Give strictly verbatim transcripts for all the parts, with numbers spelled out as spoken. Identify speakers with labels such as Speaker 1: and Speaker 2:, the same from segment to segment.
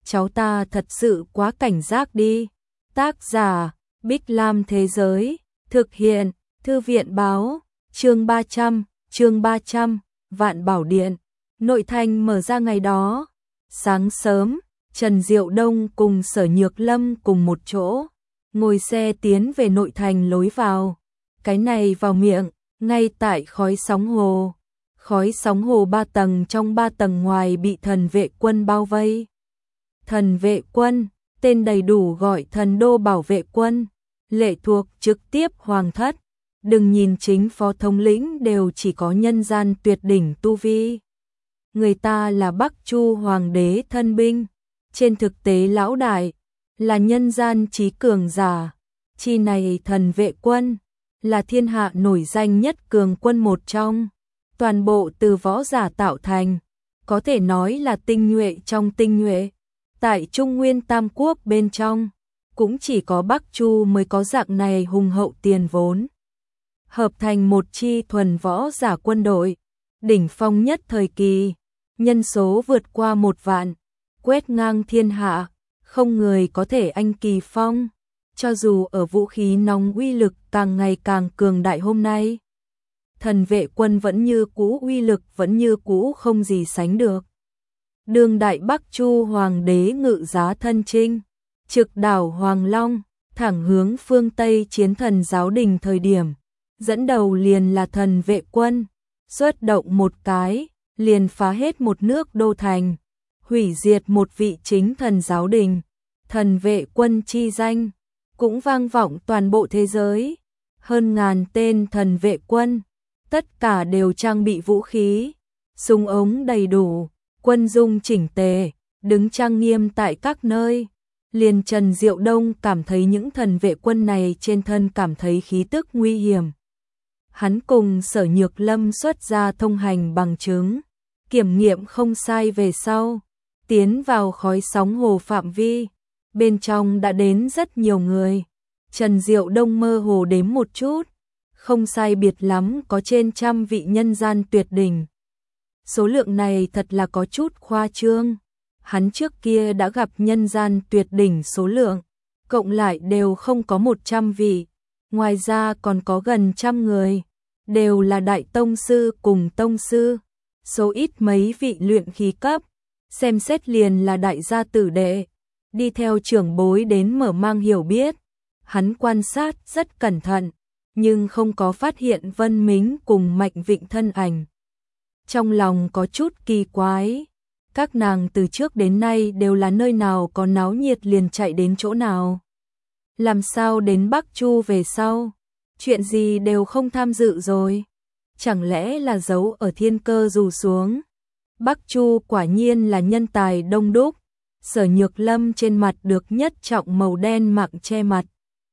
Speaker 1: cháu ta thật sự quá cảnh giác đi. Tác giả, Bích Lam Thế Giới, thực hiện, Thư viện Báo, chương ba trăm, chương ba trăm, Vạn Bảo Điện. Nội thành mở ra ngày đó. Sáng sớm, Trần Diệu Đông cùng Sở Nhược Lâm cùng một chỗ, ngồi xe tiến về nội thành lối vào. Cái này vào miệng, ngay tại khói sóng hồ. Khói sóng hồ ba tầng trong ba tầng ngoài bị thần vệ quân bao vây. Thần vệ quân, tên đầy đủ gọi thần đô bảo vệ quân, lệ thuộc trực tiếp hoàng thất. Đừng nhìn chính phó thống lĩnh đều chỉ có nhân gian tuyệt đỉnh tu vi. Người ta là Bắc Chu hoàng đế thân binh, trên thực tế lão đại là nhân gian trí cường giả. Chi này thần vệ quân là thiên hạ nổi danh nhất cường quân một trong, toàn bộ từ võ giả tạo thành, có thể nói là tinh nhuệ trong tinh nhuệ. Tại Trung Nguyên Tam Quốc bên trong, cũng chỉ có Bắc Chu mới có dạng này hùng hậu tiền vốn. Hợp thành một chi thuần võ giả quân đội, đỉnh phong nhất thời kỳ, nhân số vượt qua một vạn, quét ngang thiên hạ, không người có thể anh kỳ phong. Cho dù ở vũ khí nóng uy lực càng ngày càng cường đại hôm nay, thần vệ quân vẫn như cũ uy lực vẫn như cũ không gì sánh được. Đương đại Bắc Chu hoàng đế ngự giá thân chinh, trực đảo Hoàng Long, thẳng hướng phương Tây chiến thần giáo đình thời điểm, dẫn đầu liền là thần vệ quân, xuất động một cái, liền phá hết một nước đô thành, hủy diệt một vị chính thần giáo đình. Thần vệ quân chi danh cũng vang vọng toàn bộ thế giới, hơn ngàn tên thần vệ quân, tất cả đều trang bị vũ khí, súng ống đầy đủ, quân dung chỉnh tề, đứng trang nghiêm tại các nơi. Liền Trần Diệu Đông cảm thấy những thần vệ quân này trên thân cảm thấy khí tức nguy hiểm. Hắn cùng Sở Nhược Lâm xuất ra thông hành bằng chứng, kiểm nghiệm không sai về sau, tiến vào khói sóng hồ phạm vi, bên trong đã đến rất nhiều người. Trần Diệu Đông mơ hồ đếm một chút, không sai biệt lắm có trên trăm vị nhân gian tuyệt đỉnh. Số lượng này thật là có chút khoa trương. Hắn trước kia đã gặp nhân gian tuyệt đỉnh số lượng, cộng lại đều không có một trăm vị. Ngoài ra còn có gần trăm người, đều là đại tông sư cùng tông sư. Số ít mấy vị luyện khí cấp, xem xét liền là đại gia tử đệ, đi theo trưởng bối đến mở mang hiểu biết. Hắn quan sát rất cẩn thận, nhưng không có phát hiện Vân Mính cùng Mạnh Vịnh thân ảnh. Trong lòng có chút kỳ quái, các nàng từ trước đến nay đều là nơi nào có náo nhiệt liền chạy đến chỗ nào. Làm sao đến Bắc Chu về sau, chuyện gì đều không tham dự rồi, chẳng lẽ là giấu ở thiên cơ rủ xuống. Bắc Chu quả nhiên là nhân tài đông đúc. Sở Nhược Lâm trên mặt được nhất trọng màu đen mạng che mặt.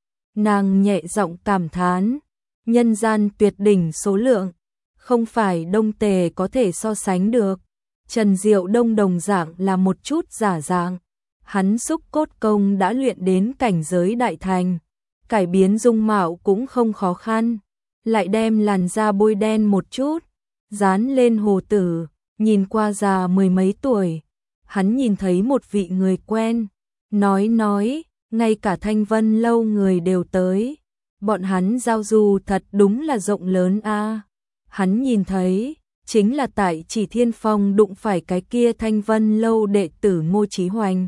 Speaker 1: Nàng nhẹ giọng cảm thán, nhân gian tuyệt đỉnh số lượng, không phải Đông Tề có thể so sánh được. Trần Diệu Đông đồng dạng là một chút giả dạng, hắn xúc cốt công đã luyện đến cảnh giới đại thành, cải biến dung mạo cũng không khó khăn, lại đem làn da bôi đen một chút, dán lên hồ tử, nhìn qua già mười mấy tuổi. Hắn nhìn thấy một vị người quen, nói nói, ngay cả Thanh Vân lâu người đều tới, bọn hắn giao du thật đúng là rộng lớn a. Hắn nhìn thấy, chính là tại Chỉ Thiên Phong đụng phải cái kia Thanh Vân lâu đệ tử Ngô Chí Hoành.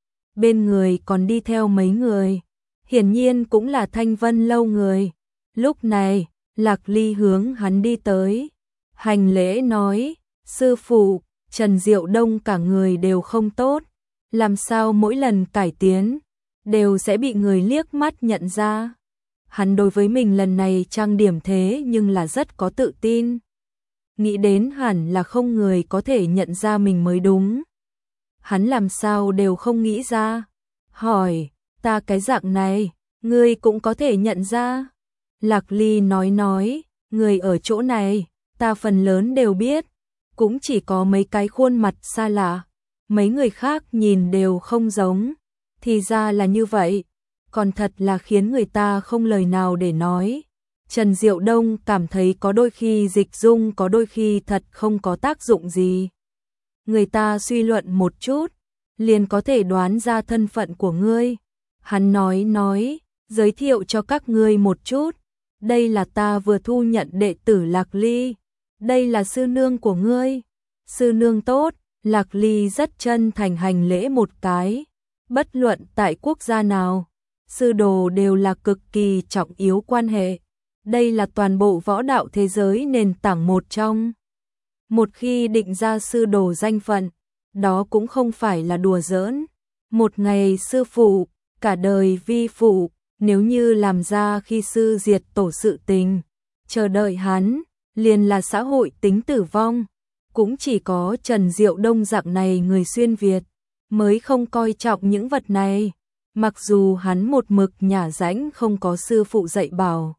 Speaker 1: Bên người còn đi theo mấy người, hiển nhiên cũng là Thanh Vân lâu người. Lúc này, Lạc Ly hướng hắn đi tới, hành lễ nói, sư phụ, Trần Diệu Đông cả người đều không tốt, làm sao mỗi lần cải tiến, đều sẽ bị người liếc mắt nhận ra. Hắn đối với mình lần này trang điểm thế nhưng là rất có tự tin. Nghĩ đến hẳn là không người có thể nhận ra mình mới đúng. Hắn làm sao đều không nghĩ ra. Hỏi, ta cái dạng này, ngươi cũng có thể nhận ra. Lạc Ly nói nói, người ở chỗ này, ta phần lớn đều biết. Cũng chỉ có mấy cái khuôn mặt xa lạ, mấy người khác nhìn đều không giống. Thì ra là như vậy, còn thật là khiến người ta không lời nào để nói. Trần Diệu Đông cảm thấy có đôi khi dịch dung có đôi khi thật không có tác dụng gì. Người ta suy luận một chút, liền có thể đoán ra thân phận của ngươi. Hắn nói nói, giới thiệu cho các ngươi một chút, đây là ta vừa thu nhận đệ tử Lạc Ly, đây là sư nương của ngươi. Sư nương tốt, Lạc Ly rất chân thành hành lễ một cái, bất luận tại quốc gia nào, sư đồ đều là cực kỳ trọng yếu quan hệ. Đây là toàn bộ võ đạo thế giới nền tảng một trong. Một khi định ra sư đồ danh phận, đó cũng không phải là đùa giỡn. Một ngày sư phụ, cả đời vi phụ, nếu như làm ra khi sư diệt tổ sự tình, chờ đợi hắn, liền là xã hội tính tử vong. Cũng chỉ có Trần Diệu Đông dạng này người xuyên Việt, mới không coi trọng những vật này. Mặc dù hắn một mực nhả rãnh không có sư phụ dạy bảo.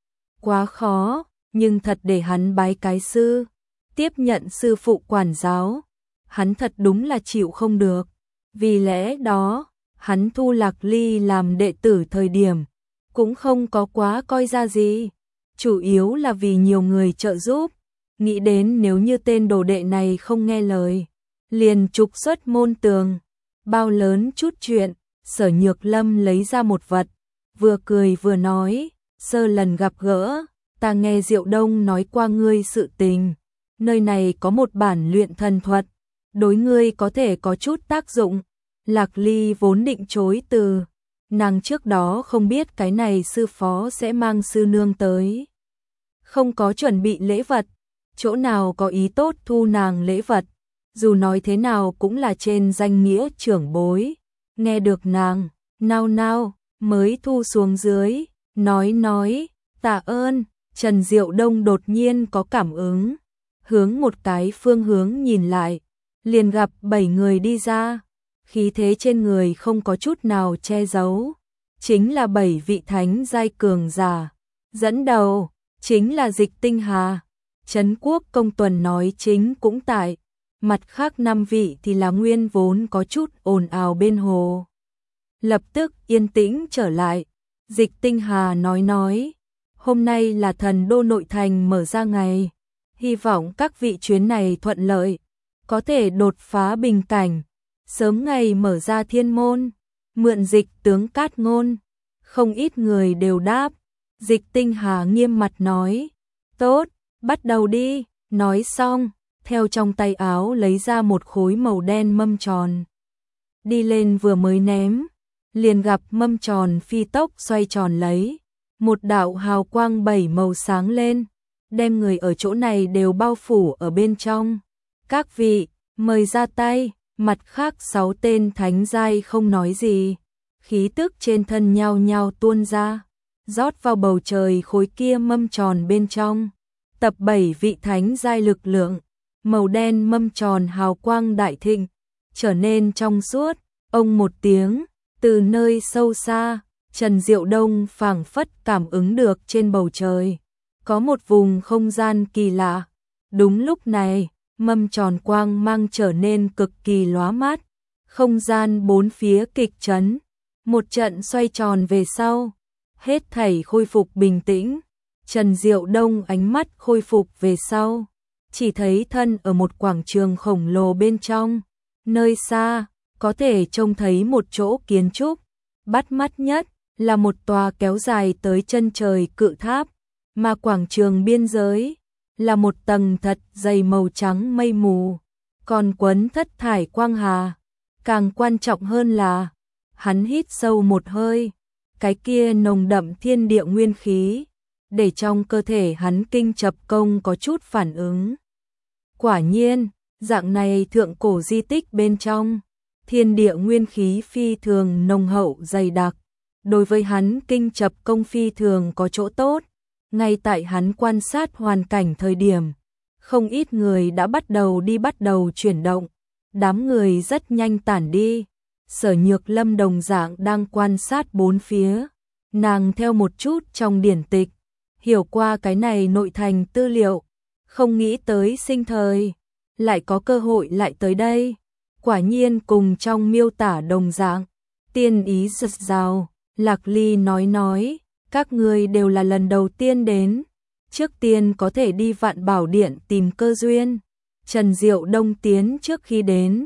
Speaker 1: Quá khó, nhưng thật để hắn bái cái sư, tiếp nhận sư phụ quản giáo, hắn thật đúng là chịu không được. Vì lẽ đó, hắn thu Lạc Ly làm đệ tử thời điểm, cũng không có quá coi ra gì. Chủ yếu là vì nhiều người trợ giúp, nghĩ đến nếu như tên đồ đệ này không nghe lời, liền trục xuất môn tường. Bao lớn chút chuyện, Sở Nhược Lâm lấy ra một vật, vừa cười vừa nói, sơ lần gặp gỡ, ta nghe Diệu Đông nói qua ngươi sự tình, nơi này có một bản luyện thần thuật, đối ngươi có thể có chút tác dụng. Lạc Ly vốn định chối từ, nàng trước đó không biết cái này sư phó sẽ mang sư nương tới, không có chuẩn bị lễ vật, chỗ nào có ý tốt thu nàng lễ vật, dù nói thế nào cũng là trên danh nghĩa trưởng bối. Nghe được nàng, nao nao, mới thu xuống dưới, nói nói, tạ ơn. Trần Diệu Đông đột nhiên có cảm ứng, hướng một cái phương hướng nhìn lại, liền gặp bảy người đi ra, khí thế trên người không có chút nào che giấu, chính là bảy vị thánh giai cường giả. Dẫn đầu, chính là Dịch Tinh Hà, Trấn Quốc Công Tuần nói chính cũng tại, mặt khác năm vị thì là nguyên vốn có chút ồn ào bên hồ. Lập tức yên tĩnh trở lại, Dịch Tinh Hà nói nói, hôm nay là thần đô nội thành mở ra ngày, hy vọng các vị chuyến này thuận lợi, có thể đột phá bình cảnh, sớm ngày mở ra thiên môn, mượn dịch tướng cát ngôn. Không ít người đều đáp, Dịch Tinh Hà nghiêm mặt nói, tốt, bắt đầu đi. Nói xong, theo trong tay áo lấy ra một khối màu đen mâm tròn, đi lên vừa mới ném, liền gặp mâm tròn phi tốc xoay tròn lấy, một đạo hào quang bảy màu sáng lên, đem người ở chỗ này đều bao phủ ở bên trong. Các vị, mời ra tay. Mặt khác sáu tên thánh giai không nói gì, khí tức trên thân nhao nhao tuôn ra, rót vào bầu trời khối kia mâm tròn bên trong. Tập bảy vị thánh giai lực lượng, màu đen mâm tròn hào quang đại thịnh, trở nên trong suốt. Ông một tiếng, từ nơi sâu xa, Trần Diệu Đông phảng phất cảm ứng được trên bầu trời có một vùng không gian kỳ lạ. Đúng lúc này, mâm tròn quang mang trở nên cực kỳ lóa mắt, không gian bốn phía kịch chấn, một trận xoay tròn về sau, hết thảy khôi phục bình tĩnh. Trần Diệu Đông ánh mắt khôi phục về sau, chỉ thấy thân ở một quảng trường khổng lồ bên trong, nơi xa có thể trông thấy một chỗ kiến trúc, bắt mắt nhất là một tòa kéo dài tới chân trời cự tháp, mà quảng trường biên giới là một tầng thật dày màu trắng mây mù, còn quấn thất thải quang hà. Càng quan trọng hơn là, hắn hít sâu một hơi, cái kia nồng đậm thiên địa nguyên khí, để trong cơ thể hắn kinh chập công có chút phản ứng. Quả nhiên, dạng này thượng cổ di tích bên trong, thiên địa nguyên khí phi thường nồng hậu dày đặc, đối với hắn kinh chập công phi thường có chỗ tốt. Ngay tại hắn quan sát hoàn cảnh thời điểm, không ít người đã bắt đầu đi bắt đầu chuyển động, đám người rất nhanh tản đi. Sở Nhược Lâm đồng dạng đang quan sát bốn phía, nàng theo một chút trong điển tịch, hiểu qua cái này nội thành tư liệu, không nghĩ tới sinh thời lại có cơ hội lại tới đây. Quả nhiên cùng trong miêu tả đồng dạng, tiên ý rực rào. Lạc Ly nói nói, các ngươi đều là lần đầu tiên đến, trước tiên có thể đi Vạn Bảo Điện tìm cơ duyên. Trần Diệu Đông tiến trước khi đến,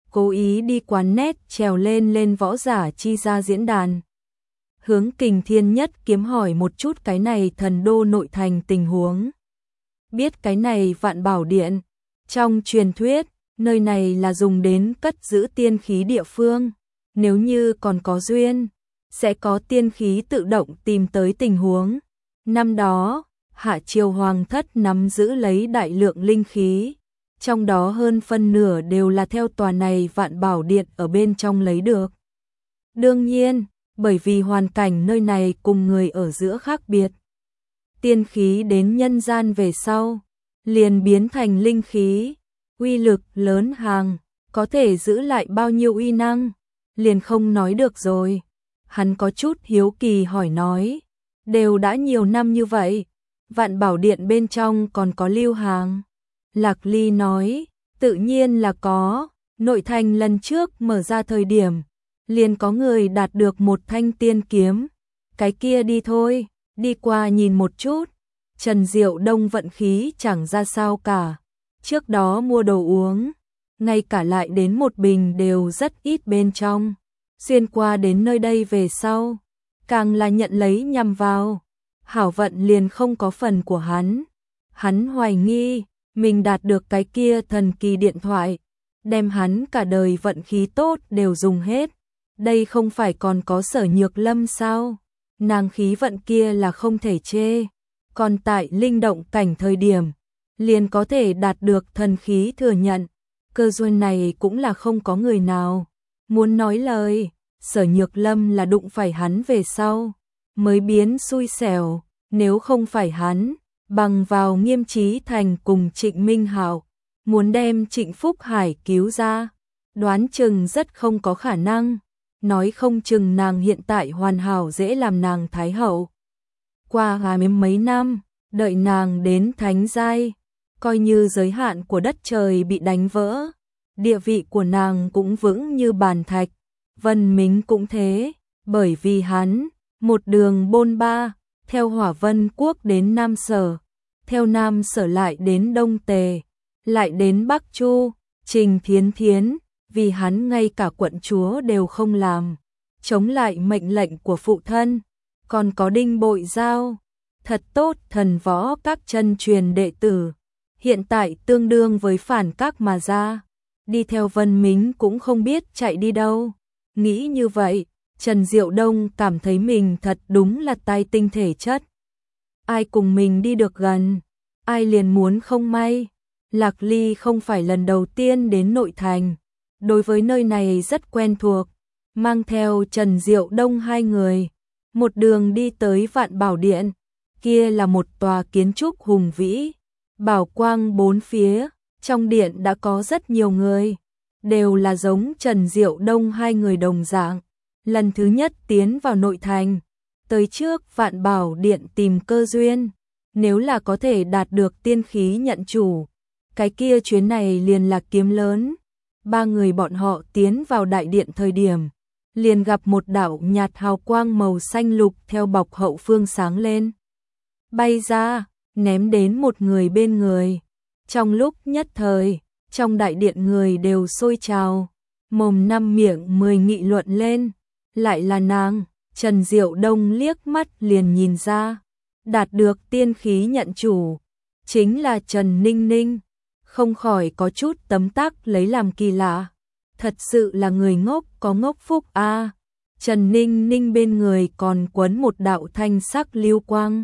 Speaker 1: cố ý đi quán nét trèo lên lên võ giả chi ra diễn đàn. Hướng Kình Thiên Nhất kiếm hỏi một chút cái này thần đô nội thành tình huống. Biết cái này Vạn Bảo Điện, trong truyền thuyết, nơi này là dùng đến cất giữ tiên khí địa phương, nếu như còn có duyên, sẽ có tiên khí tự động tìm tới tình huống. Năm đó, Hạ Triều Hoàng thất nắm giữ lấy đại lượng linh khí, trong đó hơn phân nửa đều là theo tòa này Vạn Bảo Điện ở bên trong lấy được. Đương nhiên, bởi vì hoàn cảnh nơi này cùng người ở giữa khác biệt, tiên khí đến nhân gian về sau, liền biến thành linh khí, uy lực lớn hàng, có thể giữ lại bao nhiêu uy năng, liền không nói được rồi. Hắn có chút hiếu kỳ hỏi nói, đều đã nhiều năm như vậy, Vạn Bảo Điện bên trong còn có lưu hàng. Lạc Ly nói, tự nhiên là có, nội thành lần trước mở ra thời điểm, liền có người đạt được một thanh tiên kiếm, cái kia đi thôi, đi qua nhìn một chút. Trần Diệu Đông vận khí chẳng ra sao cả, trước đó mua đồ uống, ngay cả lại đến một bình đều rất ít bên trong, xuyên qua đến nơi đây về sau, càng là nhận lấy nhằm vào, hảo vận liền không có phần của hắn. Hắn hoài nghi, mình đạt được cái kia thần kỳ điện thoại, đem hắn cả đời vận khí tốt đều dùng hết. Đây không phải còn có Sở Nhược Lâm sao? Nàng khí vận kia là không thể chê. Còn tại linh động cảnh thời điểm, liền có thể đạt được thần khí thừa nhận. Cơ duyên này cũng là không có người nào muốn nói lời. Sở Nhược Lâm là đụng phải hắn về sau, mới biến xui xẻo. Nếu không phải hắn, bằng vào Nghiêm Chí Thành cùng Trịnh Minh Hạo, muốn đem Trịnh Phúc Hải cứu ra, đoán chừng rất không có khả năng. Nói không chừng nàng hiện tại hoàn hảo dễ làm nàng thái hậu. Qua hai mươi mấy năm, đợi nàng đến thánh giai, coi như giới hạn của đất trời bị đánh vỡ, địa vị của nàng cũng vững như bàn thạch. Vân Mính cũng thế, bởi vì hắn, một đường bôn ba, theo Hỏa Vân Quốc đến Nam Sở, theo Nam Sở lại đến Đông Tề, lại đến Bắc Chu, Trình Thiến Thiến, vì hắn ngay cả quận chúa đều không làm, chống lại mệnh lệnh của phụ thân. Còn có Đinh Bội Giao, thật tốt, thần võ các chân truyền đệ tử, hiện tại tương đương với phản các mà ra, đi theo Vân Mính cũng không biết chạy đi đâu. Nghĩ như vậy, Trần Diệu Đông cảm thấy mình thật đúng là tai tinh thể chất. Ai cùng mình đi được gần, ai liền muốn không may. Lạc Ly không phải lần đầu tiên đến nội thành, đối với nơi này rất quen thuộc, mang theo Trần Diệu Đông hai người, một đường đi tới Vạn Bảo Điện. Kia là một tòa kiến trúc hùng vĩ, bảo quang bốn phía, trong điện đã có rất nhiều người, đều là giống Trần Diệu Đông hai người đồng dạng, lần thứ nhất tiến vào nội thành, tới trước Vạn Bảo Điện tìm cơ duyên, nếu là có thể đạt được tiên khí nhận chủ, cái kia chuyến này liền là kiếm lớn. Ba người bọn họ tiến vào đại điện thời điểm, liền gặp một đạo nhạt hào quang màu xanh lục theo bọc hậu phương sáng lên, bay ra, ném đến một người bên người. Trong lúc nhất thời, trong đại điện người đều sôi trào, mồm năm miệng mười nghị luận lên, lại là nàng. Trần Diệu Đông liếc mắt liền nhìn ra, đạt được tiên khí nhận chủ, chính là Trần Ninh Ninh, không khỏi có chút tấm tắc lấy làm kỳ lạ. Thật sự là người ngốc có ngốc phúc a. À. Trần Ninh Ninh bên người còn quấn một đạo thanh sắc lưu quang,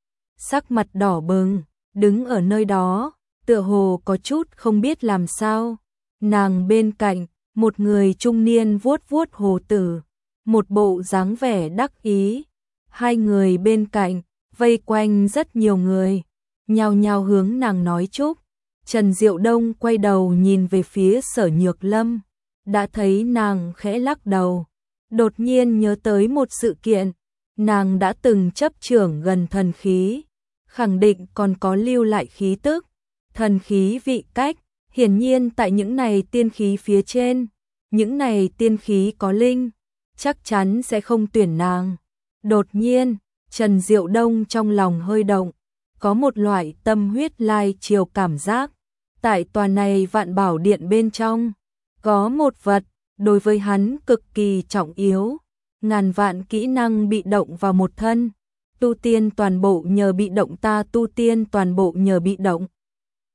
Speaker 1: sắc mặt đỏ bừng, đứng ở nơi đó, tựa hồ có chút không biết làm sao. Nàng bên cạnh, một người trung niên vuốt vuốt hồ tử, một bộ dáng vẻ đắc ý. Hai người bên cạnh, vây quanh rất nhiều người, nhao nhao hướng nàng nói chúc. Trần Diệu Đông quay đầu nhìn về phía Sở Nhược Lâm, đã thấy nàng khẽ lắc đầu, đột nhiên nhớ tới một sự kiện, nàng đã từng chấp trưởng gần thần khí, khẳng định còn có lưu lại khí tức, thần khí vị cách, hiển nhiên tại những này tiên khí phía trên, những này tiên khí có linh, chắc chắn sẽ không tuyển nàng. Đột nhiên, Trần Diệu Đông trong lòng hơi động, có một loại tâm huyết lai chiều cảm giác, tại tòa này Vạn Bảo Điện bên trong, Có một vật, đối với hắn cực kỳ trọng yếu, ngàn vạn kỹ năng bị động vào một thân, tu tiên toàn bộ nhờ bị động ta tu tiên toàn bộ nhờ bị động.